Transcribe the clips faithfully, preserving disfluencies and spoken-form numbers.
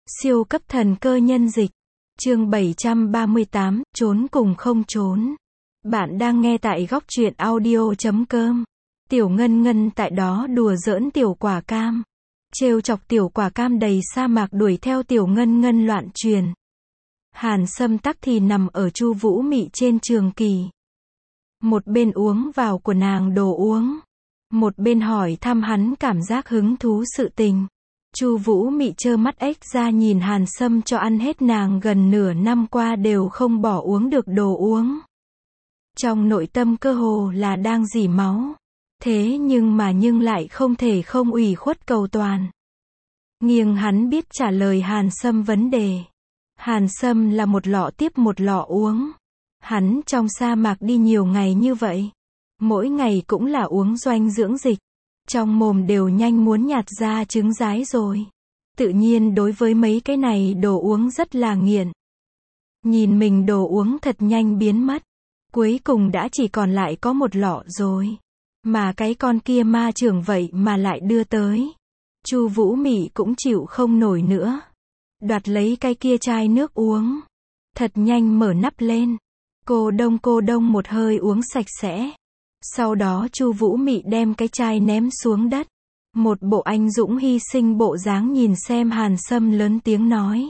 Siêu cấp thần cơ nhân dịch. Chương bảy trăm ba mươi tám, trốn cùng không trốn. Bạn đang nghe tại góc truyện audio chấm com. Tiểu Ngân Ngân tại đó đùa giỡn tiểu quả cam. Trêu chọc tiểu quả cam đầy sa mạc đuổi theo tiểu Ngân Ngân loạn truyền. Hàn Sâm tắc thì nằm ở Chu Vũ Mị trên trường kỳ. Một bên uống vào của nàng đồ uống. Một bên hỏi thăm hắn cảm giác hứng thú sự tình. Chu Vũ Mị trơ mắt ếch ra nhìn Hàn Sâm cho ăn hết nàng gần nửa năm qua đều không bỏ uống được đồ uống. Trong nội tâm cơ hồ là đang rỉ máu. Thế nhưng mà nhưng lại không thể không ủy khuất cầu toàn. Nghiêng hắn biết trả lời Hàn Sâm vấn đề. Hàn Sâm là một lọ tiếp một lọ uống. Hắn trong sa mạc đi nhiều ngày như vậy. Mỗi ngày cũng là uống doanh dưỡng dịch. Trong mồm đều nhanh muốn nhạt ra trứng rái rồi. Tự nhiên đối với mấy cái này đồ uống rất là nghiện. Nhìn mình đồ uống thật nhanh biến mất. Cuối cùng đã chỉ còn lại có một lọ rồi. Mà cái con kia ma trưởng vậy mà lại đưa tới. Chu Vũ Mị cũng chịu không nổi nữa. Đoạt lấy cái kia chai nước uống. Thật nhanh mở nắp lên. Cô đông cô đông một hơi uống sạch sẽ. Sau đó Chu Vũ Mị đem cái chai ném xuống đất. Một bộ anh dũng hy sinh bộ dáng nhìn xem Hàn Sâm lớn tiếng nói.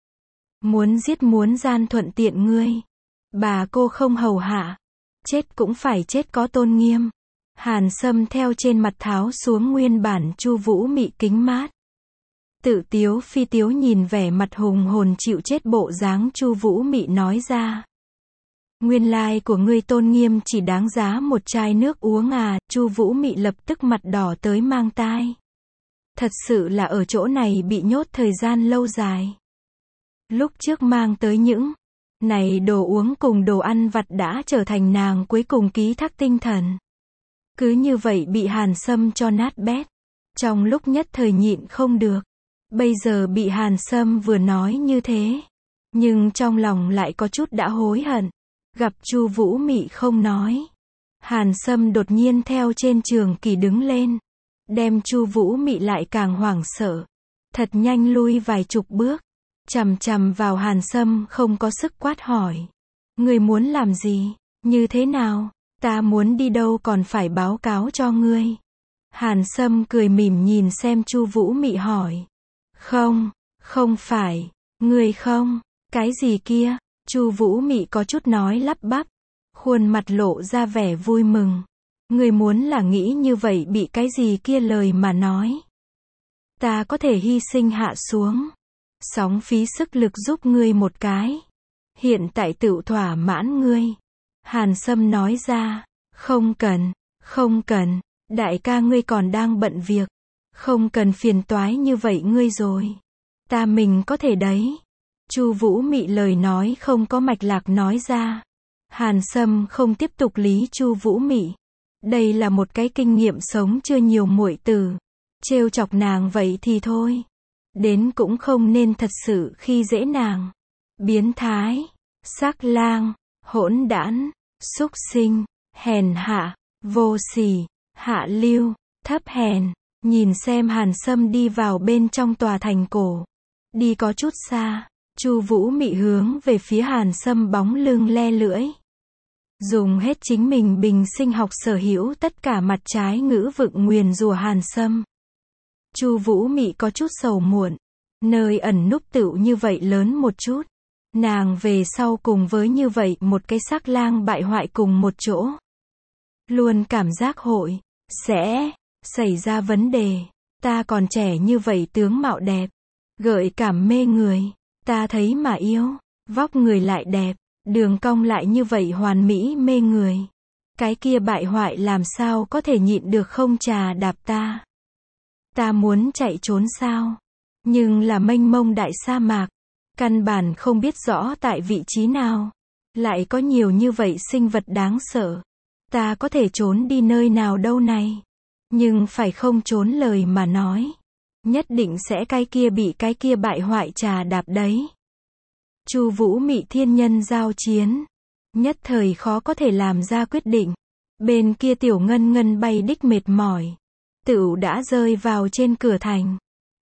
Muốn giết muốn gian thuận tiện ngươi. Bà cô không hầu hạ. Chết cũng phải chết có tôn nghiêm. Hàn Sâm theo trên mặt tháo xuống nguyên bản Chu Vũ Mị kính mát. Tự tiếu phi tiếu nhìn vẻ mặt hùng hồn chịu chết bộ dáng Chu Vũ Mị nói ra. Nguyên lai của ngươi tôn nghiêm chỉ đáng giá một chai nước uống à, Chu Vũ Mị lập tức mặt đỏ tới mang tai. Thật sự là ở chỗ này bị nhốt thời gian lâu dài. Lúc trước mang tới những này đồ uống cùng đồ ăn vặt đã trở thành nàng cuối cùng ký thác tinh thần. Cứ như vậy bị Hàn Sâm cho nát bét. Trong lúc nhất thời nhịn không được. Bây giờ bị Hàn Sâm vừa nói như thế. Nhưng trong lòng lại có chút đã hối hận. Gặp Chu Vũ Mị không nói. Hàn Sâm đột nhiên theo trên trường kỳ đứng lên. Đem Chu Vũ Mị lại càng hoảng sợ. Thật nhanh lui vài chục bước. Chằm chằm vào Hàn Sâm không có sức quát hỏi. Ngươi muốn làm gì? Như thế nào? Ta muốn đi đâu còn phải báo cáo cho ngươi. Hàn Sâm cười mỉm nhìn xem Chu Vũ Mị hỏi. Không, không phải. Ngươi không? Cái gì kia? Chu Vũ Mị có chút nói lắp bắp. Khuôn mặt lộ ra vẻ vui mừng. Ngươi muốn là nghĩ như vậy bị cái gì kia lời mà nói. Ta có thể hy sinh hạ xuống. Sóng phí sức lực giúp ngươi một cái. Hiện tại tự thỏa mãn ngươi. Hàn Sâm nói ra. Không cần, không cần. Đại ca ngươi còn đang bận việc. Không cần phiền toái như vậy ngươi rồi. Ta mình có thể đấy. Chu Vũ Mị lời nói không có mạch lạc nói ra. Hàn Sâm không tiếp tục lý Chu Vũ Mị. Đây là một cái kinh nghiệm sống chưa nhiều muội tử. Trêu chọc nàng vậy thì thôi. Đến cũng không nên thật sự khi dễ nàng. Biến thái, sắc lang, hỗn đản, xúc sinh, hèn hạ, vô sỉ, hạ lưu, thấp hèn. Nhìn xem Hàn Sâm đi vào bên trong tòa thành cổ. Đi có chút xa. Chu Vũ Mị hướng về phía Hàn Sâm bóng lưng le lưỡi. Dùng hết chính mình bình sinh học sở hữu tất cả mặt trái ngữ vựng nguyền rủa Hàn Sâm. Chu Vũ Mị có chút sầu muộn. Nơi ẩn núp tựu như vậy lớn một chút. Nàng về sau cùng với như vậy một cái sắc lang bại hoại cùng một chỗ. Luôn cảm giác hội sẽ xảy ra vấn đề. Ta còn trẻ như vậy tướng mạo đẹp. Gợi cảm mê người. Ta thấy mà yêu, vóc người lại đẹp, đường cong lại như vậy hoàn mỹ mê người. Cái kia bại hoại làm sao có thể nhịn được không trà đạp ta. Ta muốn chạy trốn sao? Nhưng là mênh mông đại sa mạc. Căn bản không biết rõ tại vị trí nào. Lại có nhiều như vậy sinh vật đáng sợ. Ta có thể trốn đi nơi nào đâu này. Nhưng phải không trốn lời mà nói. Nhất định sẽ cái kia bị cái kia bại hoại trà đạp đấy. Chu Vũ Mị thiên nhân giao chiến. Nhất thời khó có thể làm ra quyết định. Bên kia tiểu Ngân Ngân bay đích mệt mỏi. Tựu đã rơi vào trên cửa thành.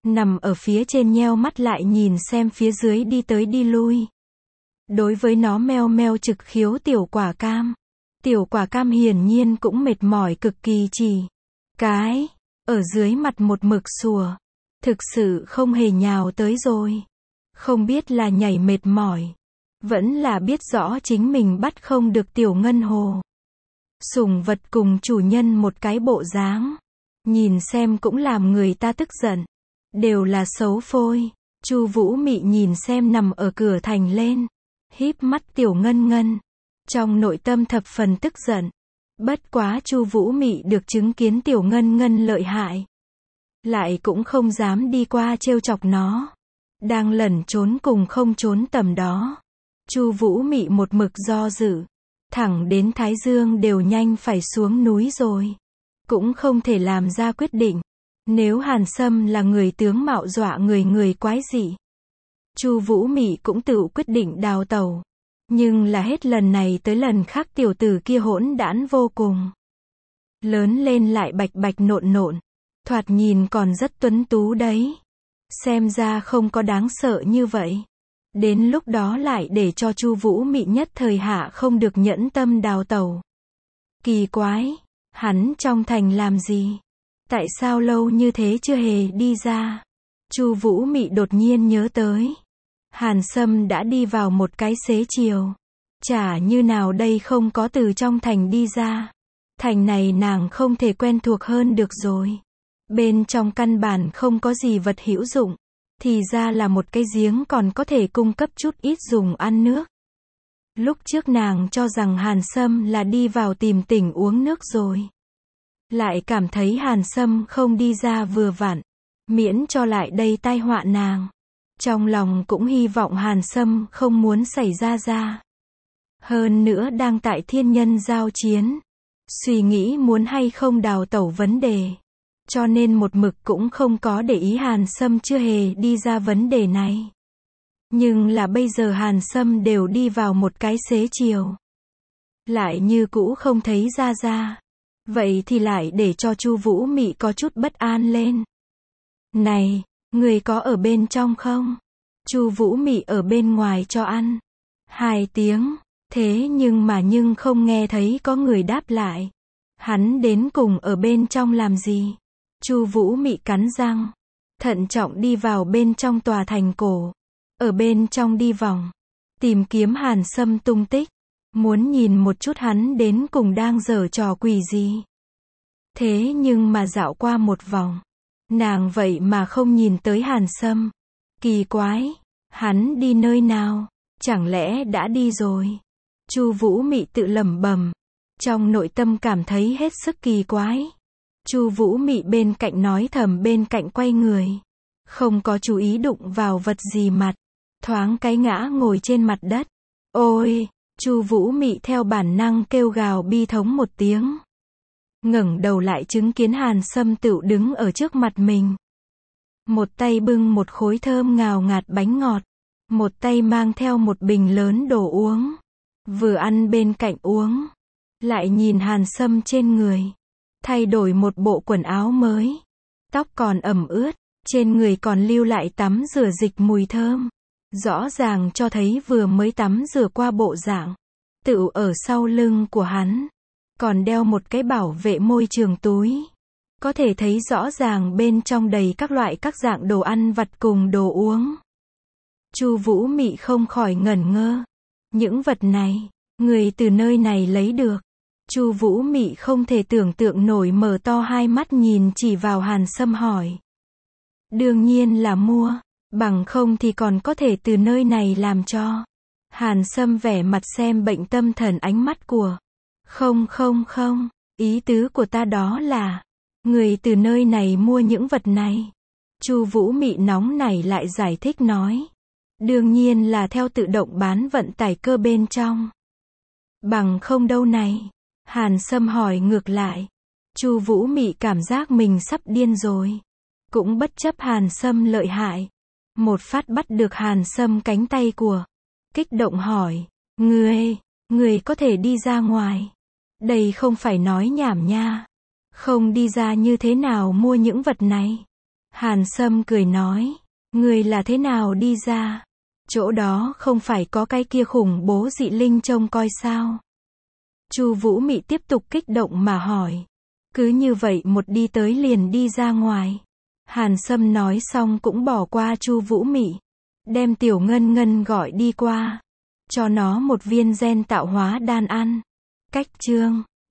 nằm ở phía trên nheo mắt lại nhìn xem phía dưới đi tới đi lui. Đối với nó meo meo trực khiếu tiểu quả cam. Tiểu quả cam hiển nhiên cũng mệt mỏi cực kỳ chỉ. Cái, ở dưới mặt một mực sủa. Thực sự không hề nhào tới rồi. Không biết là nhảy mệt mỏi. Vẫn là biết rõ chính mình bắt không được tiểu ngân hồ. Sủng vật cùng chủ nhân một cái bộ dáng. Nhìn xem cũng làm người ta tức giận. Đều là xấu phôi. Chu Vũ Mị nhìn xem nằm ở cửa thành lên. Híp mắt tiểu ngân ngân. Trong nội tâm thập phần tức giận. Bất quá Chu Vũ Mị được chứng kiến tiểu ngân ngân lợi hại. Lại cũng không dám đi qua trêu chọc nó. Đang lẩn trốn cùng không trốn tầm đó. Chu Vũ Mị một mực do dự. Thẳng đến Thái Dương đều nhanh phải xuống núi rồi. Cũng không thể làm ra quyết định. Nếu Hàn Sâm là người tướng mạo dọa người người quái dị. Chu Vũ Mị cũng tự quyết định đào tẩu. Nhưng là hết lần này tới lần khác tiểu tử kia hỗn đản vô cùng. Lớn lên lại bạch bạch nộn nộn. Thoạt nhìn còn rất tuấn tú đấy. Xem ra không có đáng sợ như vậy. Đến lúc đó lại để cho Chu Vũ Mị nhất thời hạ không được nhẫn tâm đào tẩu. Kỳ quái, hắn trong thành làm gì? Tại sao lâu như thế chưa hề đi ra? Chu Vũ Mị đột nhiên nhớ tới. Hàn Sâm đã đi vào một cái xế chiều. Chả như nào đây không có từ trong thành đi ra. Thành này nàng không thể quen thuộc hơn được rồi. Bên trong căn bản không có gì vật hữu dụng. Thì ra là một cái giếng còn có thể cung cấp chút ít dùng ăn nước. Lúc trước nàng cho rằng Hàn Sâm là đi vào tìm tỉnh uống nước rồi. Lại cảm thấy Hàn Sâm không đi ra vừa vặn. Miễn cho lại đây tai họa nàng. Trong lòng cũng hy vọng Hàn Sâm không muốn xảy ra ra. Hơn nữa đang tại thiên nhân giao chiến. Suy nghĩ muốn hay không đào tẩu vấn đề. Cho nên một mực cũng không có để ý Hàn Sâm chưa hề đi ra vấn đề này. Nhưng là bây giờ Hàn Sâm đều đi vào một cái xế chiều. Lại như cũ không thấy ra ra. Vậy thì lại để cho Chu Vũ Mị có chút bất an lên. Này, người có ở bên trong không? Chu Vũ Mị ở bên ngoài cho ăn. Hai tiếng. Thế nhưng mà nhưng không nghe thấy có người đáp lại. Hắn đến cùng ở bên trong làm gì? Chu Vũ Mị cắn răng. Thận trọng đi vào bên trong tòa thành cổ. Ở bên trong đi vòng. Tìm kiếm Hàn Sâm tung tích. Muốn nhìn một chút hắn đến cùng đang giở trò quỷ gì. Thế nhưng mà dạo qua một vòng. Nàng vậy mà không nhìn tới Hàn Sâm. Kỳ quái. Hắn đi nơi nào? Chẳng lẽ đã đi rồi? Chu Vũ Mị tự lẩm bẩm. Trong nội tâm cảm thấy hết sức kỳ quái. Chu Vũ Mị bên cạnh nói thầm bên cạnh quay người. Không có chú ý đụng vào vật gì mặt. Thoáng cái ngã ngồi trên mặt đất. Ôi! Chu Vũ Mị theo bản năng kêu gào bi thống một tiếng. Ngẩng đầu lại chứng kiến Hàn Sâm tựu đứng ở trước mặt mình. Một tay bưng một khối thơm ngào ngạt bánh ngọt. Một tay mang theo một bình lớn đồ uống. Vừa ăn bên cạnh uống. Lại nhìn Hàn Sâm trên người. Thay đổi một bộ quần áo mới. Tóc còn ẩm ướt. Trên người còn lưu lại tắm rửa dịch mùi thơm. Rõ ràng cho thấy vừa mới tắm rửa qua bộ dạng. Tựu ở sau lưng của hắn. Còn đeo một cái bảo vệ môi trường túi. Có thể thấy rõ ràng bên trong đầy các loại các dạng đồ ăn vặt cùng đồ uống. Chu Vũ Mị không khỏi ngẩn ngơ. Những vật này, người từ nơi này lấy được. Chu Vũ Mị không thể tưởng tượng nổi mở to hai mắt nhìn chỉ vào Hàn Sâm hỏi. Đương nhiên là mua, bằng không thì còn có thể từ nơi này làm cho. Hàn Sâm vẻ mặt xem bệnh tâm thần ánh mắt của. Không không không, ý tứ của ta đó là, người từ nơi này mua những vật này. Chu Vũ Mị nóng nảy lại giải thích nói. Đương nhiên là theo tự động bán vận tải cơ bên trong. Bằng không đâu này. Hàn Sâm hỏi ngược lại. Chu Vũ Mị cảm giác mình sắp điên rồi. Cũng bất chấp Hàn Sâm lợi hại. Một phát bắt được Hàn Sâm cánh tay của. Kích động hỏi. Ngươi, ngươi có thể đi ra ngoài. Đây không phải nói nhảm nha. Không đi ra như thế nào mua những vật này. Hàn Sâm cười nói, người là thế nào đi ra? Chỗ đó không phải có cái kia khủng bố dị linh trông coi sao? Chu Vũ Mị tiếp tục kích động mà hỏi. Cứ như vậy một đi tới liền đi ra ngoài. Hàn Sâm nói xong cũng bỏ qua Chu Vũ Mị, đem Tiểu Ngân Ngân gọi đi qua, cho nó một viên gen tạo hóa đan ăn. Cách chương